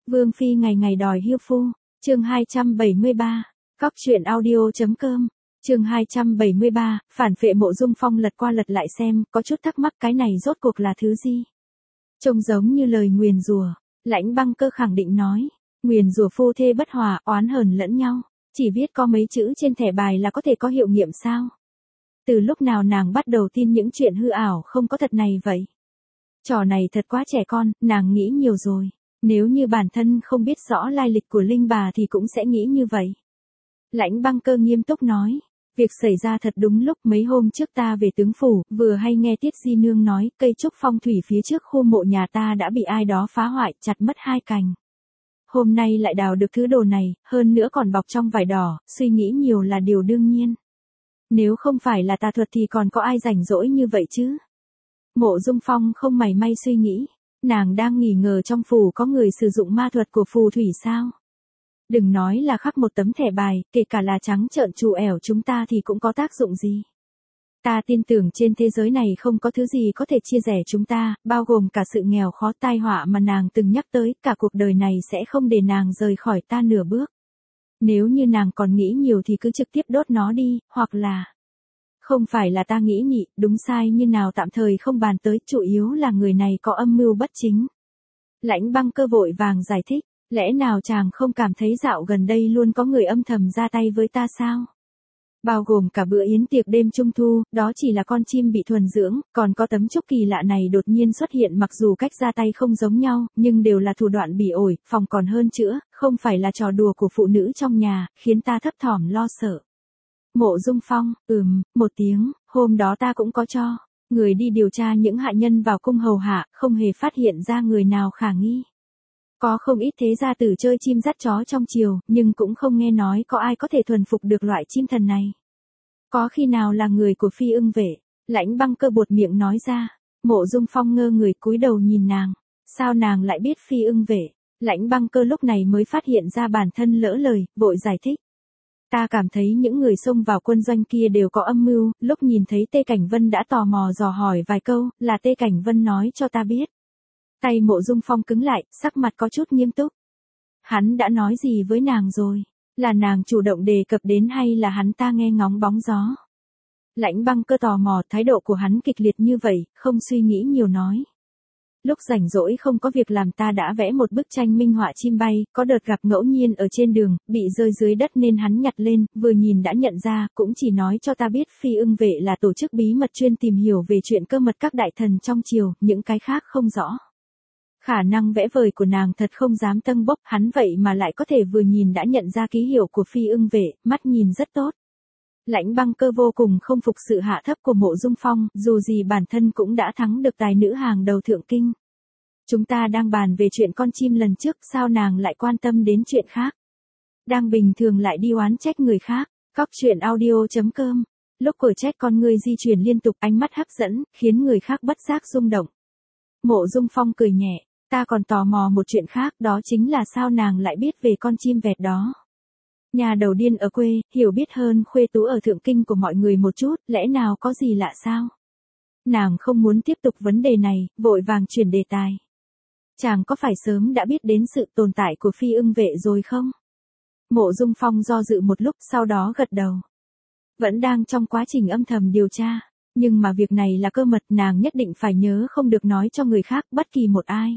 Vương phi ngày ngày đòi hiêu phu. Chương 273. Cóc truyện audio.com. Chương 273, phản phệ. Mộ Dung Phong lật qua lật lại xem, có chút thắc mắc cái này rốt cuộc là thứ gì. Trông giống như lời nguyền rủa. Lãnh Băng Cơ khẳng định nói, nguyền rủa phu thê bất hòa, oán hờn lẫn nhau, chỉ viết có mấy chữ trên thẻ bài là có thể có hiệu nghiệm sao? Từ lúc nào nàng bắt đầu tin những chuyện hư ảo không có thật này vậy? Trò này thật quá trẻ con, nàng nghĩ nhiều rồi. Nếu như bản thân không biết rõ lai lịch của Linh bà thì cũng sẽ nghĩ như vậy. Lãnh Băng Cơ nghiêm túc nói, việc xảy ra thật đúng lúc. Mấy hôm trước ta về tướng phủ, vừa hay nghe Tiết Di Nương nói, cây trúc phong thủy phía trước khu mộ nhà ta đã bị ai đó phá hoại, chặt mất 2 cành. Hôm nay lại đào được thứ đồ này, hơn nữa còn bọc trong vải đỏ, suy nghĩ nhiều là điều đương nhiên. Nếu không phải là tà thuật thì còn có ai rảnh rỗi như vậy chứ? Mộ Dung Phong không mảy may suy nghĩ, nàng đang nghi ngờ trong phủ có người sử dụng ma thuật của phù thủy sao? Đừng nói là khắc một tấm thẻ bài, kể cả là trắng trợn trù ẻo chúng ta thì cũng có tác dụng gì. Ta tin tưởng trên thế giới này không có thứ gì có thể chia rẽ chúng ta, bao gồm cả sự nghèo khó tai họa mà nàng từng nhắc tới, cả cuộc đời này sẽ không để nàng rời khỏi ta nửa bước. Nếu như nàng còn nghĩ nhiều thì cứ trực tiếp đốt nó đi, hoặc là... Không phải là ta nghĩ nhị, đúng sai như nào tạm thời không bàn tới, chủ yếu là người này có âm mưu bất chính. Lãnh Băng Cơ vội vàng giải thích, lẽ nào chàng không cảm thấy dạo gần đây luôn có người âm thầm ra tay với ta sao? Bao gồm cả bữa yến tiệc đêm trung thu, đó chỉ là con chim bị thuần dưỡng, còn có tấm trúc kỳ lạ này đột nhiên xuất hiện, mặc dù cách ra tay không giống nhau, nhưng đều là thủ đoạn bỉ ổi, phòng còn hơn chữa, không phải là trò đùa của phụ nữ trong nhà, khiến ta thấp thỏm lo sợ. Mộ Dung Phong, một tiếng, hôm đó ta cũng có cho người đi điều tra những hạ nhân vào cung hầu hạ, không hề phát hiện ra người nào khả nghi. Có không ít thế gia tử chơi chim dắt chó trong triều, nhưng cũng không nghe nói có ai có thể thuần phục được loại chim thần này. Có khi nào là người của Phi Ưng Vệ? Lãnh Băng Cơ buột miệng nói ra. Mộ Dung Phong ngơ người cúi đầu nhìn nàng. Sao nàng lại biết Phi Ưng Vệ? Lãnh Băng Cơ lúc này mới phát hiện ra bản thân lỡ lời, vội giải thích. Ta cảm thấy những người xông vào quân doanh kia đều có âm mưu, lúc nhìn thấy Tê Cảnh Vân đã tò mò dò hỏi vài câu, là Tê Cảnh Vân nói cho ta biết. Tay Mộ Dung Phong cứng lại, sắc mặt có chút nghiêm túc. Hắn đã nói gì với nàng rồi? Là nàng chủ động đề cập đến hay là hắn ta nghe ngóng bóng gió? Lãnh Băng Cơ tò mò, thái độ của hắn kịch liệt như vậy, không suy nghĩ nhiều nói. Lúc rảnh rỗi không có việc làm ta đã vẽ một bức tranh minh họa chim bay, có đợt gặp ngẫu nhiên ở trên đường, bị rơi dưới đất nên hắn nhặt lên, vừa nhìn đã nhận ra, cũng chỉ nói cho ta biết Phi Ưng Vệ là tổ chức bí mật chuyên tìm hiểu về chuyện cơ mật các đại thần trong triều, những cái khác không rõ. Khả năng vẽ vời của nàng thật không dám tâng bốc, hắn vậy mà lại có thể vừa nhìn đã nhận ra ký hiệu của Phi Ưng Vệ, mắt nhìn rất tốt. Lãnh Băng Cơ vô cùng không phục sự hạ thấp của Mộ Dung Phong, dù gì bản thân cũng đã thắng được tài nữ hàng đầu thượng kinh. Chúng ta đang bàn về chuyện con chim lần trước, sao nàng lại quan tâm đến chuyện khác? Đang bình thường lại đi oán trách người khác. Cóc truyện audio.com. Lúc của trách con người di chuyển liên tục, ánh mắt hấp dẫn, khiến người khác bất giác rung động. Mộ Dung Phong cười nhẹ, ta còn tò mò một chuyện khác, đó chính là sao nàng lại biết về con chim vẹt đó. Nhà đầu điên ở quê, hiểu biết hơn khuê tú ở thượng kinh của mọi người một chút, lẽ nào có gì lạ sao? Nàng không muốn tiếp tục vấn đề này, vội vàng chuyển đề tài. Chàng có phải sớm đã biết đến sự tồn tại của Phi Ưng Vệ rồi không? Mộ Dung Phong do dự một lúc, sau đó gật đầu. Vẫn đang trong quá trình âm thầm điều tra, nhưng mà việc này là cơ mật, nàng nhất định phải nhớ không được nói cho người khác, bất kỳ một ai.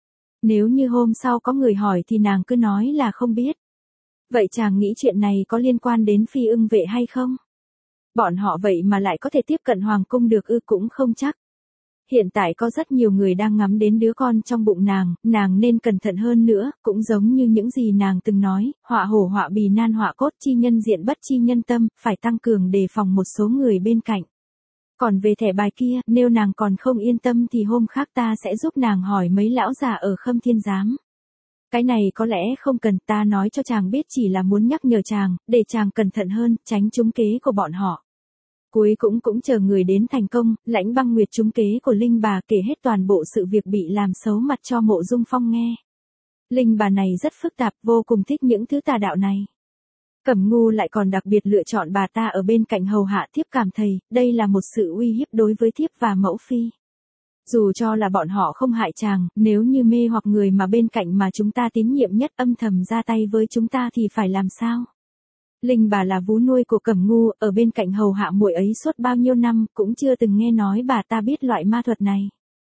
Nếu như hôm sau có người hỏi thì nàng cứ nói là không biết. Vậy chàng nghĩ chuyện này có liên quan đến Phi Ưng Vệ hay không? Bọn họ vậy mà lại có thể tiếp cận hoàng cung được ư? Cũng không chắc. Hiện tại có rất nhiều người đang ngắm đến đứa con trong bụng nàng nên cẩn thận hơn nữa, cũng giống như những gì nàng từng nói, họa hổ họa bì nan họa cốt, chi nhân diện bất chi nhân tâm, phải tăng cường đề phòng một số người bên cạnh. Còn về thẻ bài kia, nếu nàng còn không yên tâm thì hôm khác ta sẽ giúp nàng hỏi mấy lão già ở Khâm Thiên Giám. Cái này có lẽ không cần, ta nói cho chàng biết chỉ là muốn nhắc nhở chàng, để chàng cẩn thận hơn, tránh trúng kế của bọn họ. Cuối cũng chờ người đến thành công. Lãnh Băng Nguyệt trúng kế của Linh bà, kể hết toàn bộ sự việc bị làm xấu mặt cho Mộ Dung Phong nghe. Linh bà này rất phức tạp, vô cùng thích những thứ tà đạo này. Cẩm Ngu lại còn đặc biệt lựa chọn bà ta ở bên cạnh hầu hạ thiếp, cảm thấy đây là một sự uy hiếp đối với thiếp và mẫu phi. Dù cho là bọn họ không hại chàng, nếu như mê hoặc người mà bên cạnh mà chúng ta tín nhiệm nhất âm thầm ra tay với chúng ta thì phải làm sao? Linh bà là vú nuôi của Cẩm Ngu, ở bên cạnh hầu hạ muội ấy suốt bao nhiêu năm, cũng chưa từng nghe nói bà ta biết loại ma thuật này.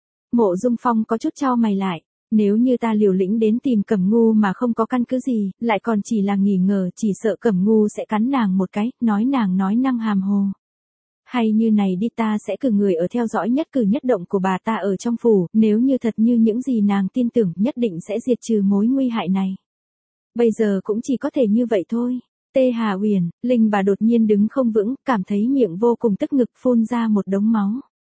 Mộ Dung Phong có chút chau mày lại, nếu như ta liều lĩnh đến tìm Cẩm Ngu mà không có căn cứ gì, lại còn chỉ là nghi ngờ, chỉ sợ Cẩm Ngu sẽ cắn nàng một cái, nói nàng nói năng hàm hồ. Hay như này đi, ta sẽ cử người ở theo dõi nhất cử nhất động của bà ta ở trong phủ, nếu như thật như những gì nàng tin tưởng, nhất định sẽ diệt trừ mối nguy hại này. Bây giờ cũng chỉ có thể như vậy thôi. Tê Hà Uyển, Linh bà đột nhiên đứng không vững, cảm thấy miệng vô cùng tức ngực, phun ra một đống máu.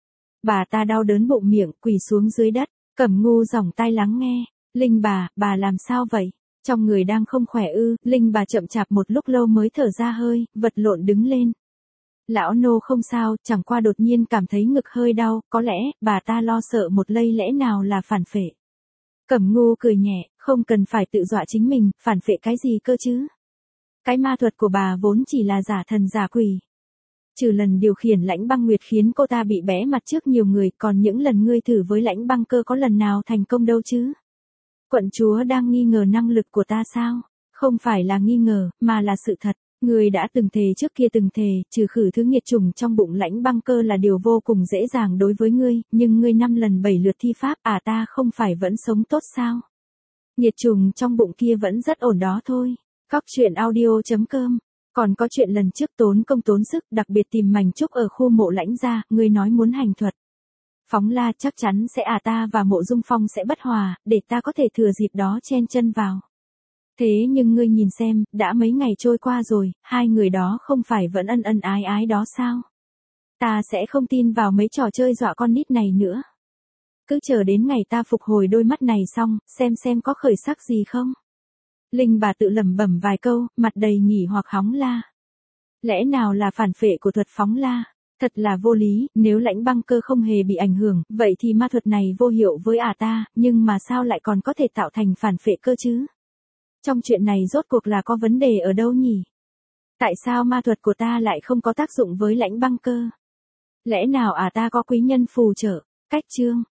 Bà ta đau đớn bụng miệng, quỳ xuống dưới đất. Cẩm Ngu giỏng tai lắng nghe. Linh bà làm sao vậy? Trong người đang không khỏe ư? Linh bà chậm chạp một lúc lâu mới thở ra hơi, vật lộn đứng lên. Lão nô không sao, chẳng qua đột nhiên cảm thấy ngực hơi đau, có lẽ bà ta lo sợ một lây lẽ nào là phản phệ. Cẩm Ngu cười nhẹ, không cần phải tự dọa chính mình, phản phệ cái gì cơ chứ? Cái ma thuật của bà vốn chỉ là giả thần giả quỷ. Trừ lần điều khiển Lãnh Băng Nguyệt khiến cô ta bị bẽ mặt trước nhiều người, còn những lần ngươi thử với Lãnh Băng Cơ có lần nào thành công đâu chứ? Quận chúa đang nghi ngờ năng lực của ta sao? Không phải là nghi ngờ, mà là sự thật. Ngươi đã từng thề trước kia từng thề, trừ khử thứ nghiệt trùng trong bụng Lãnh Băng Cơ là điều vô cùng dễ dàng đối với ngươi, nhưng ngươi 5 lần 7 lượt thi pháp, ta không phải vẫn sống tốt sao? Nghiệt trùng trong bụng kia vẫn rất ổn đó thôi. Cóc truyện audio.com. Còn có chuyện lần trước tốn công tốn sức, đặc biệt tìm mảnh trúc ở khu mộ Lãnh gia, ngươi nói muốn hành thuật. Phóng la chắc chắn sẽ ta và Mộ Dung Phong sẽ bất hòa, để ta có thể thừa dịp đó chen chân vào. Thế nhưng ngươi nhìn xem, đã mấy ngày trôi qua rồi, hai người đó không phải vẫn ân ân ái ái đó sao? Ta sẽ không tin vào mấy trò chơi dọa con nít này nữa. Cứ chờ đến ngày ta phục hồi đôi mắt này xong, xem có khởi sắc gì không? Linh bà tự lẩm bẩm vài câu, mặt đầy nghỉ hoặc hóng la. Lẽ nào là phản phệ của thuật phóng la? Thật là vô lý, nếu Lãnh Băng Cơ không hề bị ảnh hưởng, vậy thì ma thuật này vô hiệu với ta, nhưng mà sao lại còn có thể tạo thành phản phệ cơ chứ? Trong chuyện này rốt cuộc là có vấn đề ở đâu nhỉ? Tại sao ma thuật của ta lại không có tác dụng với Lãnh Băng Cơ? Lẽ nào ta có quý nhân phù trợ? Cách chương